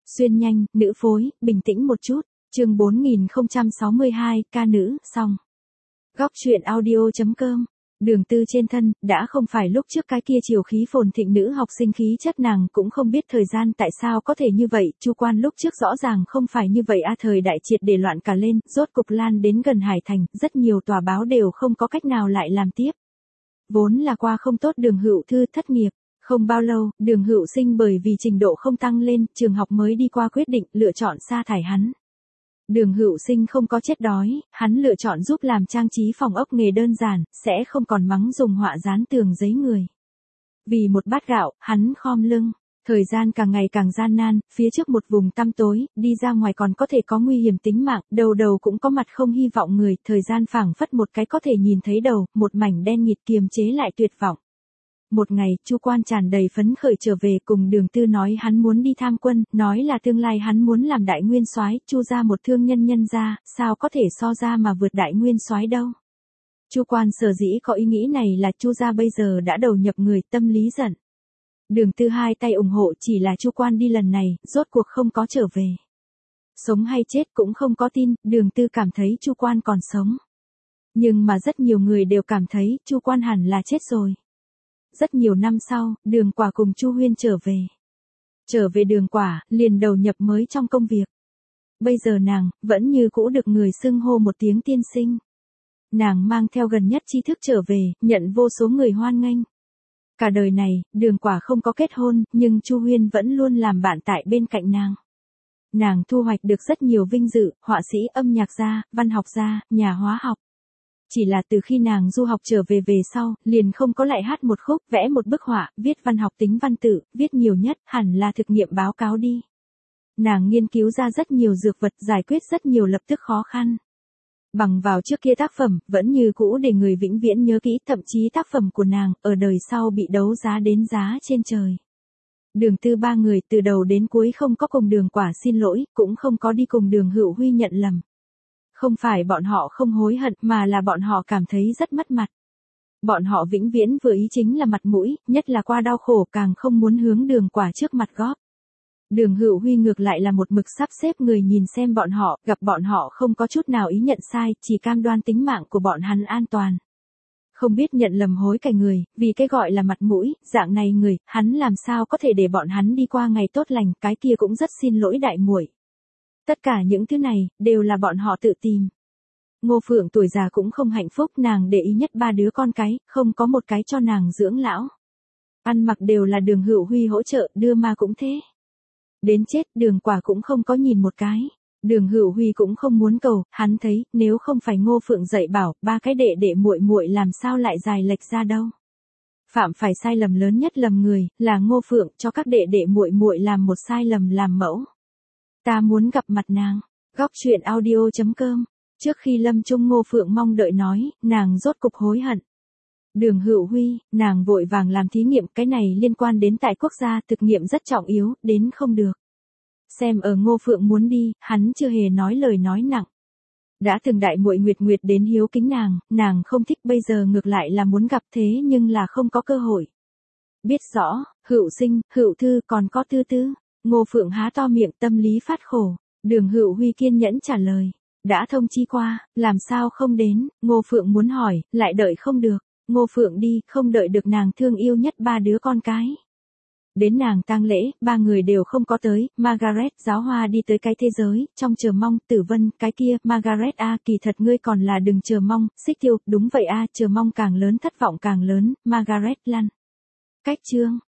Xuyên nhanh, nữ phối, bình tĩnh một chút. Chương 4062, ca nữ, xong. Góc truyện audio.com. Đường Tư trên thân, đã không phải lúc trước cái kia chiều khí phồn thịnh nữ học sinh khí chất, nàng cũng không biết thời gian tại sao có thể như vậy, Chu Quan lúc trước rõ ràng không phải như vậy thời đại triệt để loạn cả lên, rốt cục lan đến gần Hải Thành, rất nhiều tòa báo đều không có cách nào lại làm tiếp. Vốn là qua không tốt Đường Hữu Thư thất nghiệp, không bao lâu, Đường Hữu Sinh bởi vì trình độ không tăng lên, trường học mới đi qua quyết định lựa chọn sa thải hắn. Đường Hữu Sinh không có chết đói, hắn lựa chọn giúp làm trang trí phòng ốc nghề đơn giản, sẽ không còn mắng dùng họa dán tường giấy người. Vì một bát gạo, hắn khom lưng. Thời gian càng ngày càng gian nan, phía trước một vùng tăm tối, đi ra ngoài còn có thể có nguy hiểm tính mạng, đầu đầu cũng có mặt không hy vọng người, thời gian phảng phất một cái có thể nhìn thấy đầu, một mảnh đen nghịt kiềm chế lại tuyệt vọng. Một ngày, Chu Quan tràn đầy phấn khởi trở về cùng Đường Tư nói hắn muốn đi tham quân, nói là tương lai hắn muốn làm đại nguyên soái, Chu gia một thương nhân gia, sao có thể so ra mà vượt đại nguyên soái đâu. Chu Quan sở dĩ có ý nghĩ này là Chu gia bây giờ đã đầu nhập người, tâm lý giận. Đường Tư hai tay ủng hộ, chỉ là Chu Quan đi lần này, rốt cuộc không có trở về. Sống hay chết cũng không có tin, Đường Tư cảm thấy Chu Quan còn sống. Nhưng mà rất nhiều người đều cảm thấy Chu Quan hẳn là chết rồi. Rất nhiều năm sau, Đường Quả cùng Chu Huyên trở về. Trở về Đường Quả, liền đầu nhập mới trong công việc. Bây giờ nàng, vẫn như cũ được người xưng hô một tiếng tiên sinh. Nàng mang theo gần nhất tri thức trở về, nhận vô số người hoan nghênh. Cả đời này, Đường Quả không có kết hôn, nhưng Chu Huyên vẫn luôn làm bạn tại bên cạnh nàng. Nàng thu hoạch được rất nhiều vinh dự, họa sĩ, âm nhạc gia, văn học gia, nhà hóa học. Chỉ là từ khi nàng du học trở về sau, liền không có lại hát một khúc, vẽ một bức họa, viết văn học tính văn tự, viết nhiều nhất, hẳn là thực nghiệm báo cáo đi. Nàng nghiên cứu ra rất nhiều dược vật, giải quyết rất nhiều lập tức khó khăn. Bằng vào trước kia tác phẩm, vẫn như cũ để người vĩnh viễn nhớ kỹ, thậm chí tác phẩm của nàng, ở đời sau bị đấu giá đến giá trên trời. Đường Tư ba người từ đầu đến cuối không có cùng Đường Quả xin lỗi, cũng không có đi cùng Đường Hữu Huy nhận lầm. Không phải bọn họ không hối hận, mà là bọn họ cảm thấy rất mất mặt. Bọn họ vĩnh viễn vừa ý chính là mặt mũi, nhất là qua đau khổ, càng không muốn hướng Đường Quả trước mặt góp. Đường Hữu Huy ngược lại là một mực sắp xếp người nhìn xem bọn họ, gặp bọn họ không có chút nào ý nhận sai, chỉ cam đoan tính mạng của bọn hắn an toàn. Không biết nhận lầm hối cải người, vì cái gọi là mặt mũi, dạng này người, hắn làm sao có thể để bọn hắn đi qua ngày tốt lành, cái kia cũng rất xin lỗi đại muội. Tất cả những thứ này, đều là bọn họ tự tìm. Ngô Phượng tuổi già cũng không hạnh phúc, nàng để ý nhất ba đứa con cái, không có một cái cho nàng dưỡng lão. Ăn mặc đều là Đường Hữu Huy hỗ trợ, đưa ma cũng thế. Đến chết, Đường Quả cũng không có nhìn một cái. Đường Hữu Huy cũng không muốn cầu, hắn thấy, nếu không phải Ngô Phượng dạy bảo, ba cái đệ đệ muội muội làm sao lại dài lệch ra đâu. Phạm phải sai lầm lớn nhất lầm người, là Ngô Phượng, cho các đệ đệ muội muội làm một sai lầm làm mẫu. Ta muốn gặp mặt nàng. Góc truyện audio.com. Trước khi lâm chung Ngô Phượng mong đợi nói, nàng rốt cục hối hận. Đường Hữu Huy, nàng vội vàng làm thí nghiệm, cái này liên quan đến tại quốc gia, thực nghiệm rất trọng yếu, đến không được. Xem ở Ngô Phượng muốn đi, hắn chưa hề nói lời nói nặng. Đã từng đại muội Nguyệt Nguyệt đến hiếu kính nàng không thích, bây giờ ngược lại là muốn gặp, thế nhưng là không có cơ hội. Biết rõ, Hữu Sinh, Hữu Thư còn có Tư Tư. Ngô Phượng há to miệng, tâm lý phát khổ. Đường Hữu Huy kiên nhẫn trả lời. Đã thông chi qua, làm sao không đến. Ngô Phượng muốn hỏi, lại đợi không được. Ngô Phượng đi, không đợi được nàng thương yêu nhất ba đứa con cái. Đến nàng tang lễ, ba người đều không có tới. Margaret giáo hoa đi tới cái thế giới, trong chờ mong. Tử Vân, cái kia, Margaret kỳ thật ngươi còn là đừng chờ mong. Xích Tiêu, đúng vậy chờ mong càng lớn thất vọng càng lớn. Margaret lăn. Cách chương.